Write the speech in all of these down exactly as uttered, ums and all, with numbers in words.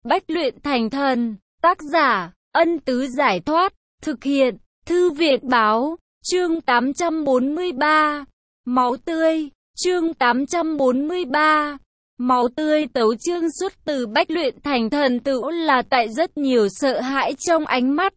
Bách luyện thành thần. Tác giả, Ân Tứ Giải Thoát. Thực hiện, Thư viện Báo. Chương tám trăm bốn mươi ba. Máu tươi. Chương tám trăm bốn mươi ba. Máu tươi. Tấu chương xuất từ Bách luyện thành thần tựu là tại rất nhiều sợ hãi trong ánh mắt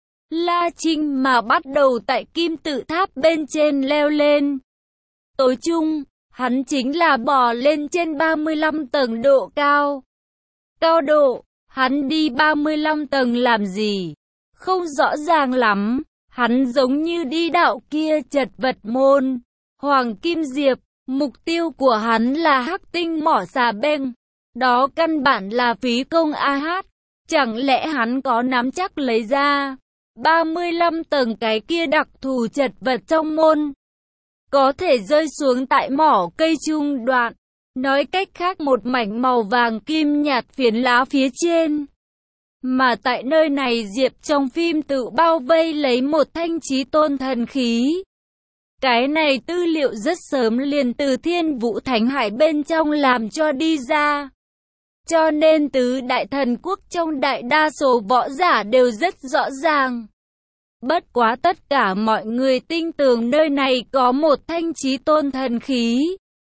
La Trinh mà bắt đầu tại kim tự tháp bên trên leo lên. Tối chung, hắn chính là bò lên trên ba mươi lăm tầng độ cao. Cao độ, hắn đi ba mươi lăm tầng làm gì? Không rõ ràng lắm, hắn giống như đi đạo kia chật vật môn. Hoàng Kim Diệp, mục tiêu của hắn là hắc tinh mỏ xà beng. Đó căn bản là phí công a hát. Chẳng lẽ hắn có nắm chắc lấy ra ba mươi lăm tầng cái kia đặc thù chật vật trong môn, có thể rơi xuống tại mỏ cây trung đoạn. Nói cách khác, một mảnh màu vàng kim nhạt phiến lá phía trên. Mà tại nơi này Diệp trong phim tự bao vây lấy một thanh chí tôn thần khí. Cái này tư liệu rất sớm liền từ Thiên Vũ Thánh Hải bên trong làm cho đi ra. Cho nên tứ đại thần quốc trong đại đa số võ giả đều rất rõ ràng. Bất quá tất cả mọi người tin tưởng nơi này có một thanh chí tôn thần khí.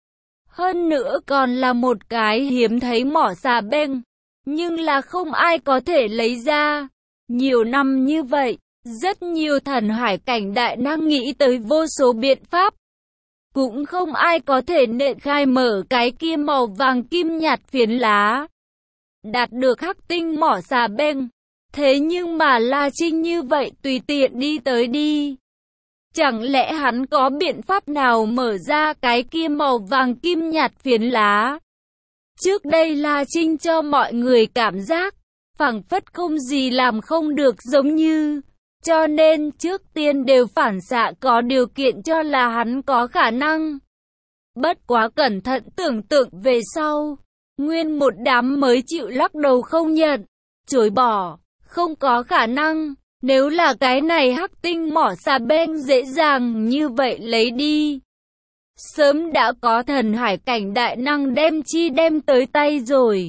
Hơn nữa còn là một cái hiếm thấy mỏ xà beng. Nhưng là không ai có thể lấy ra. Nhiều năm như vậy, rất nhiều thần hải cảnh đại năng nghĩ tới vô số biện pháp. Cũng không ai có thể nện khai mở cái kia màu vàng kim nhạt phiến lá. Đạt được hắc tinh mỏ xà beng. Thế nhưng mà La Trinh như vậy tùy tiện đi tới đi. Chẳng lẽ hắn có biện pháp nào mở ra cái kia màu vàng kim nhạt phiến lá? Trước đây La Trinh cho mọi người cảm giác phảng phất không gì làm không được giống như. Cho nên trước tiên đều phản xạ có điều kiện cho là hắn có khả năng. Bất quá cẩn thận tưởng tượng về sau, nguyên một đám mới chịu lắc đầu không nhận, chối bỏ, không có khả năng. Nếu là cái này hắc tinh mỏ xà beng dễ dàng như vậy lấy đi, sớm đã có thần hải cảnh đại năng đem chi đem tới tay rồi.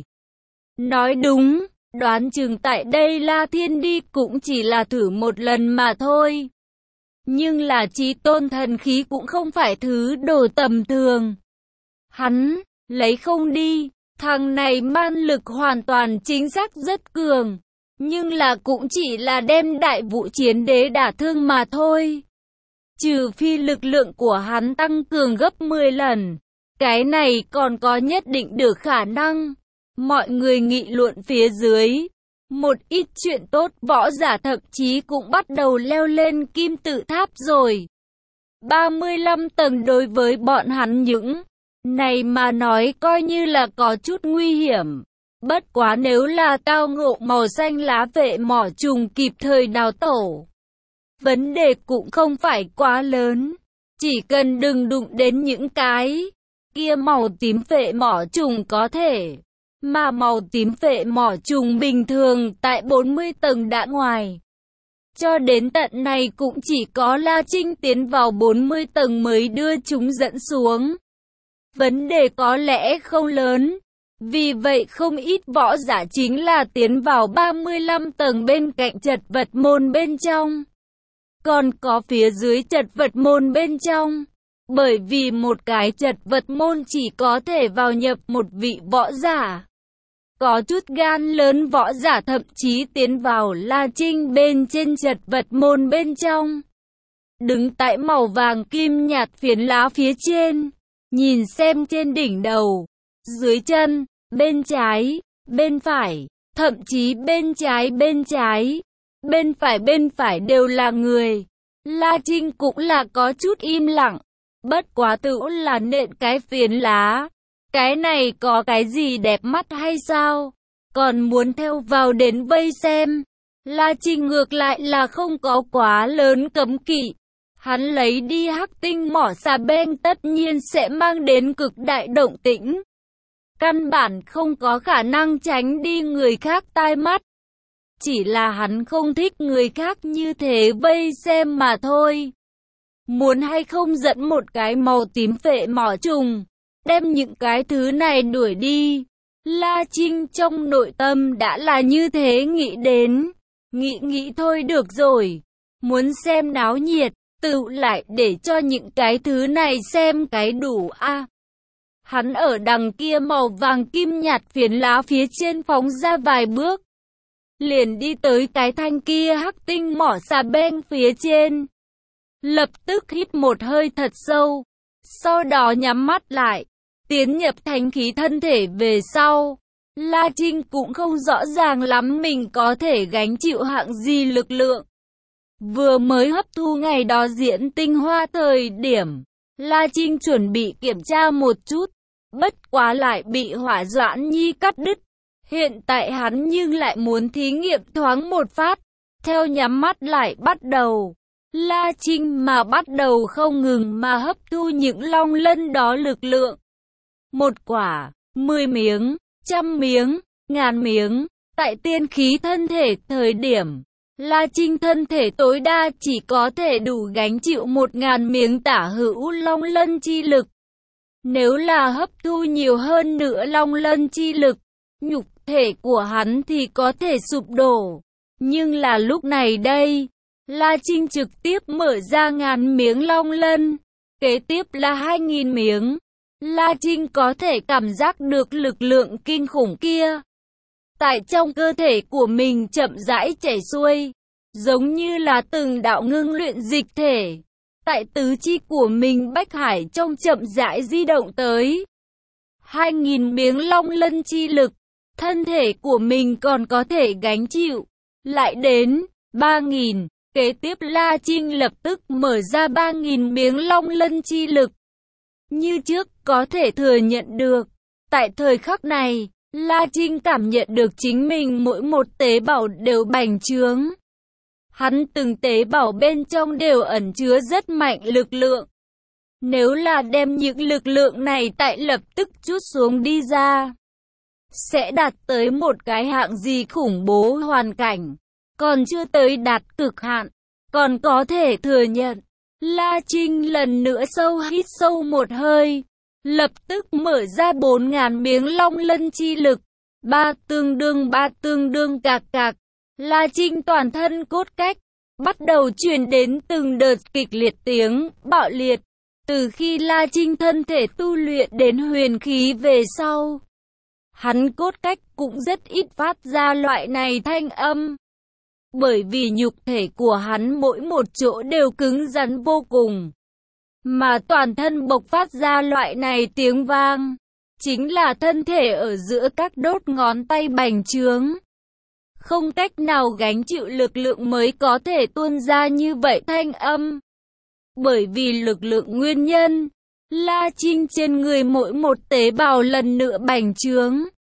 Nói đúng, đoán chừng tại đây La Thiên đi cũng chỉ là thử một lần mà thôi. Nhưng là chí tôn thần khí cũng không phải thứ đồ tầm thường. Hắn lấy không đi, thằng này man lực hoàn toàn chính xác rất cường. Nhưng là cũng chỉ là đem đại vũ chiến đế đả thương mà thôi. Trừ phi lực lượng của hắn tăng cường gấp mười lần. Cái này còn có nhất định được khả năng. Mọi người nghị luận phía dưới. Một ít chuyện tốt võ giả thậm chí cũng bắt đầu leo lên kim tự tháp rồi. ba mươi lăm tầng đối với bọn hắn những này mà nói coi như là có chút nguy hiểm. Bất quá nếu là tao ngộ màu xanh lá vệ mỏ trùng kịp thời đào tổ, vấn đề cũng không phải quá lớn. Chỉ cần đừng đụng đến những cái kia màu tím vệ mỏ trùng có thể. Mà màu tím vệ mỏ trùng bình thường tại bốn mươi tầng đã ngoài. Cho đến tận này cũng chỉ có La Trinh tiến vào bốn mươi tầng mới đưa chúng dẫn xuống. Vấn đề có lẽ không lớn. Vì vậy không ít võ giả chính là tiến vào ba mươi lăm tầng bên cạnh chật vật môn bên trong. Còn có phía dưới chật vật môn bên trong. Bởi vì một cái chật vật môn chỉ có thể vào nhập một vị võ giả. Có chút gan lớn võ giả thậm chí tiến vào La Trinh bên trên chật vật môn bên trong. Đứng tại màu vàng kim nhạt phiến lá phía trên. Nhìn xem trên đỉnh đầu, dưới chân, bên trái, bên phải, thậm chí bên trái bên trái, bên phải bên phải đều là người. La Trinh cũng là có chút im lặng. Bất quá tự là nện cái phiến lá. Cái này có cái gì đẹp mắt hay sao? Còn muốn theo vào đến vây xem. La Trinh ngược lại là không có quá lớn cấm kỵ. Hắn lấy đi hắc tinh mỏ xà beng tất nhiên sẽ mang đến cực đại động tĩnh. Căn bản không có khả năng tránh đi người khác tai mắt. Chỉ là hắn không thích người khác như thế vây xem mà thôi. Muốn hay không dẫn một cái màu tím phệ mỏ trùng, đem những cái thứ này đuổi đi. La Trinh trong nội tâm đã là như thế nghĩ đến. Nghĩ nghĩ thôi được rồi. Muốn xem náo nhiệt, tự lại để cho những cái thứ này xem cái đủ a. À, hắn ở đằng kia màu vàng kim nhạt phiến lá phía trên phóng ra vài bước. Liền đi tới cái thanh kia hắc tinh mỏ xà beng phía trên. Lập tức hít một hơi thật sâu. Sau đó nhắm mắt lại. Tiến nhập thánh khí thân thể về sau. La Trinh cũng không rõ ràng lắm mình có thể gánh chịu hạng gì lực lượng. Vừa mới hấp thu ngày đó diễn tinh hoa thời điểm. La Trinh chuẩn bị kiểm tra một chút. Bất quá lại bị Hỏa Doãn Nhi cắt đứt. Hiện tại hắn nhưng lại muốn thí nghiệm thoáng một phát. Theo nhắm mắt lại bắt đầu. La Trinh mà bắt đầu không ngừng mà hấp thu những long lân đó lực lượng. Một quả, mười miếng, trăm miếng, ngàn miếng. Tại tiên khí thân thể thời điểm, La Trinh thân thể tối đa chỉ có thể đủ gánh chịu một ngàn miếng tả hữu long lân chi lực. Nếu là hấp thu nhiều hơn nữa long lân chi lực, nhục thể của hắn thì có thể sụp đổ. Nhưng là lúc này đây, La Trinh trực tiếp mở ra ngàn miếng long lân, kế tiếp là hai nghìn miếng. La Trinh có thể cảm giác được lực lượng kinh khủng kia tại trong cơ thể của mình chậm rãi chảy xuôi, giống như là từng đạo ngưng luyện dịch thể. Tại tứ chi của mình bách hải trong chậm rãi di động tới. Hai nghìn miếng long lân chi lực, thân thể của mình còn có thể gánh chịu. Lại đến ba nghìn, kế tiếp La Trinh lập tức mở ra ba nghìn miếng long lân chi lực. Như trước có thể thừa nhận được, tại thời khắc này, La Trinh cảm nhận được chính mình mỗi một tế bào đều bành trướng. Hắn từng tế bào bên trong đều ẩn chứa rất mạnh lực lượng. Nếu là đem những lực lượng này tại lập tức chút xuống đi ra, sẽ đạt tới một cái hạng gì khủng bố hoàn cảnh. Còn chưa tới đạt cực hạn, còn có thể thừa nhận. La Trinh lần nữa sâu hít sâu một hơi, lập tức mở ra bốn ngàn miếng long lân chi lực. Ba tương đương ba tương đương cạc cạc. La Trinh toàn thân cốt cách bắt đầu truyền đến từng đợt kịch liệt tiếng bạo liệt. Từ khi La Trinh thân thể tu luyện đến huyền khí về sau, hắn cốt cách cũng rất ít phát ra loại này thanh âm. Bởi vì nhục thể của hắn mỗi một chỗ đều cứng rắn vô cùng. Mà toàn thân bộc phát ra loại này tiếng vang, chính là thân thể ở giữa các đốt ngón tay bành trướng. Không cách nào gánh chịu lực lượng mới có thể tuôn ra như vậy thanh âm. Bởi vì lực lượng nguyên nhân, La Trinh trên người mỗi một tế bào lần nữa bành trướng.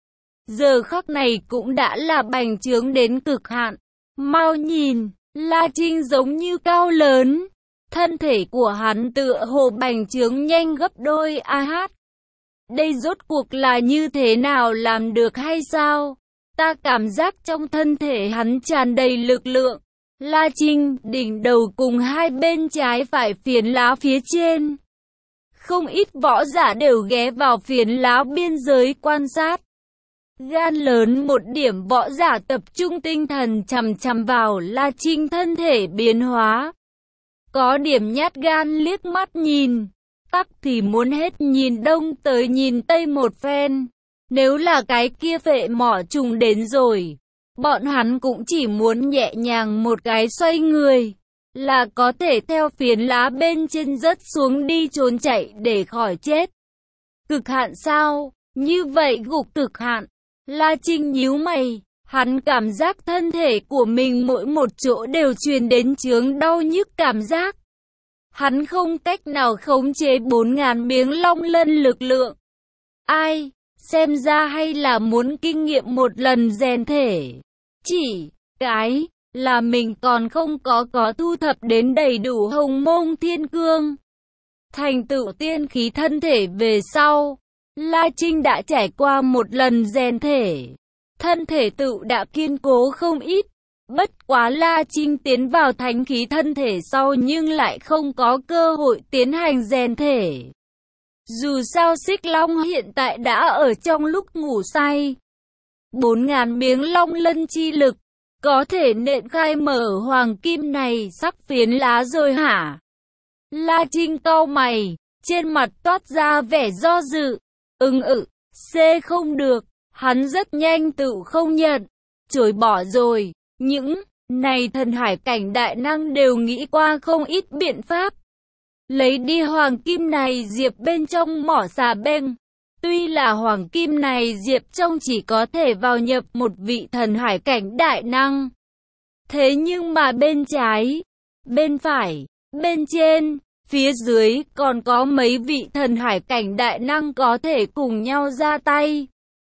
Giờ khắc này cũng đã là bành trướng đến cực hạn. Mau nhìn, La Trinh giống như cao lớn. Thân thể của hắn tựa hồ bành trướng nhanh gấp đôi. A hát. Đây rốt cuộc là như thế nào làm được hay sao? Ta cảm giác trong thân thể hắn tràn đầy lực lượng. La Trinh, đỉnh đầu cùng hai bên trái phải phiến lá phía trên. Không ít võ giả đều ghé vào phiến lá biên giới quan sát. Gan lớn một điểm võ giả tập trung tinh thần chằm chằm vào La Trinh thân thể biến hóa. Có điểm nhát gan liếc mắt nhìn, tắc thì muốn hết nhìn đông tới nhìn tây một phen. Nếu là cái kia vệ mỏ trùng đến rồi, bọn hắn cũng chỉ muốn nhẹ nhàng một cái xoay người, là có thể theo phiến lá bên trên rớt xuống đi trốn chạy để khỏi chết. Cực hạn sao? Như vậy gục cực hạn. La Trinh nhíu mày, hắn cảm giác thân thể của mình mỗi một chỗ đều truyền đến chướng đau nhức cảm giác. Hắn không cách nào khống chế bốn ngàn miếng long lân lực lượng. Ai, xem ra hay là muốn kinh nghiệm một lần rèn thể. Chỉ cái là mình còn không có có thu thập đến đầy đủ hồng mông thiên cương. Thành tựu tiên khí thân thể về sau, La Trinh đã trải qua một lần rèn thể. Thân thể tự đã kiên cố không ít. Bất quá La Trinh tiến vào thánh khí thân thể sau nhưng lại không có cơ hội tiến hành rèn thể. Dù sao Xích Long hiện tại đã ở trong lúc ngủ say. Bốn ngàn miếng long lân chi lực, có thể nện khai mở hoàng kim này sắc phiến lá rồi hả? La Trinh cau mày, trên mặt toát ra vẻ do dự. Ưng ự, C không được, hắn rất nhanh tự không nhận, chối bỏ rồi. Những này thần hải cảnh đại năng đều nghĩ qua không ít biện pháp. Lấy đi hoàng kim này diệp bên trong mỏ xà beng. Tuy là hoàng kim này diệp trong chỉ có thể vào nhập một vị thần hải cảnh đại năng. Thế nhưng mà bên trái, bên phải, bên trên, phía dưới còn có mấy vị thần hải cảnh đại năng có thể cùng nhau ra tay.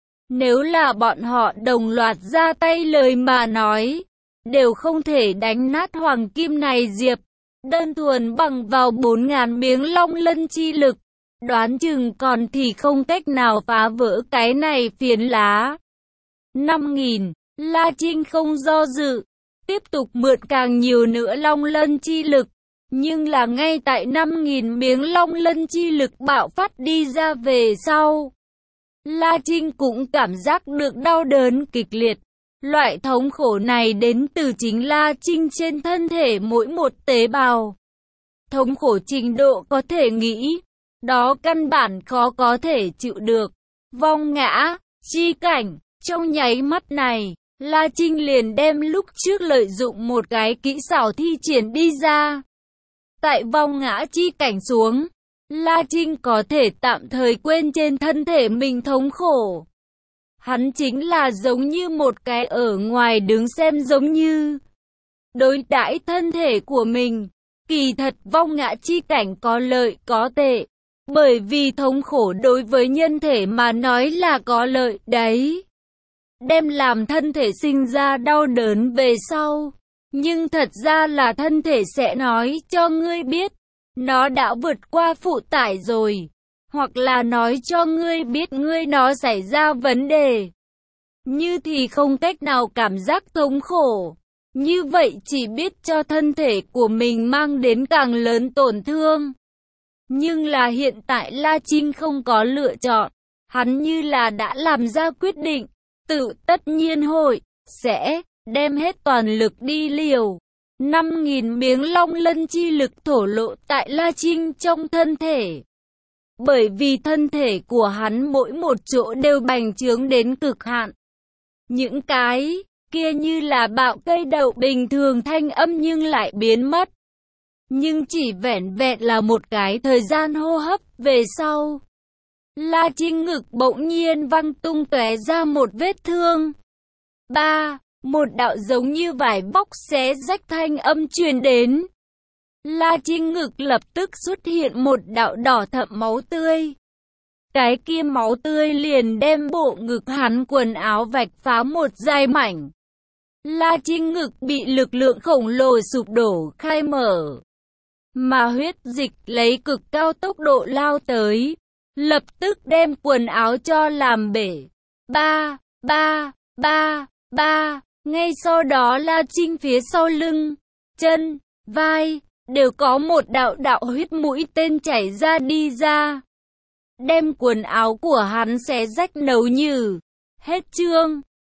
Nếu là bọn họ đồng loạt ra tay lời mà nói, đều không thể đánh nát hoàng kim này diệp. Đơn thuần bằng vào bốn ngàn miếng long lân chi lực, đoán chừng còn thì không cách nào phá vỡ cái này phiến lá. năm nghìn, La Trinh không do dự, tiếp tục mượn càng nhiều nữa long lân chi lực. Nhưng là ngay tại năm nghìn miếng long lân chi lực bạo phát đi ra về sau, La Trinh cũng cảm giác được đau đớn kịch liệt. Loại thống khổ này đến từ chính La Trinh trên thân thể mỗi một tế bào. Thống khổ trình độ có thể nghĩ, đó căn bản khó có thể chịu được. Vong ngã, chi cảnh, trong nháy mắt này, La Trinh liền đem lúc trước lợi dụng một cái kỹ xảo thi triển đi ra. Tại vong ngã chi cảnh xuống, La Trinh có thể tạm thời quên trên thân thể mình thống khổ. Hắn chính là giống như một cái ở ngoài đứng xem giống như đối đãi thân thể của mình. Kỳ thật vong ngã chi cảnh có lợi có tệ, bởi vì thống khổ đối với nhân thể mà nói là có lợi đấy. Đem làm thân thể sinh ra đau đớn về sau. Nhưng thật ra là thân thể sẽ nói cho ngươi biết, nó đã vượt qua phụ tải rồi. Hoặc là nói cho ngươi biết ngươi nó xảy ra vấn đề. Như thì không cách nào cảm giác thống khổ. Như vậy chỉ biết cho thân thể của mình mang đến càng lớn tổn thương. Nhưng là hiện tại La Trinh không có lựa chọn. Hắn như là đã làm ra quyết định. Tự tất nhiên hội, sẽ đem hết toàn lực đi liều. năm nghìn miếng long lân chi lực thổ lộ tại La Trinh trong thân thể. Bởi vì thân thể của hắn mỗi một chỗ đều bành trướng đến cực hạn. Những cái kia như là bạo cây đậu bình thường thanh âm nhưng lại biến mất. Nhưng chỉ vẻn vẹn là một cái thời gian hô hấp về sau. La Trinh ngực bỗng nhiên văng tung tóe ra một vết thương. Ba, một đạo giống như vải bóc xé rách thanh âm truyền đến. La Trinh ngực lập tức xuất hiện một đạo đỏ thẫm máu tươi. Cái kia máu tươi liền đem bộ ngực hắn quần áo vạch phá một dải mảnh. La Trinh ngực bị lực lượng khổng lồ sụp đổ khai mở. Mà huyết dịch lấy cực cao tốc độ lao tới. Lập tức đem quần áo cho làm bể. Ba, ba, ba, ba. Ngay sau đó La Trinh phía sau lưng, chân, vai, đều có một đạo đạo huyết mũi tên chảy ra đi ra. Đem quần áo của hắn xé rách nấu nhừ. Hết chương.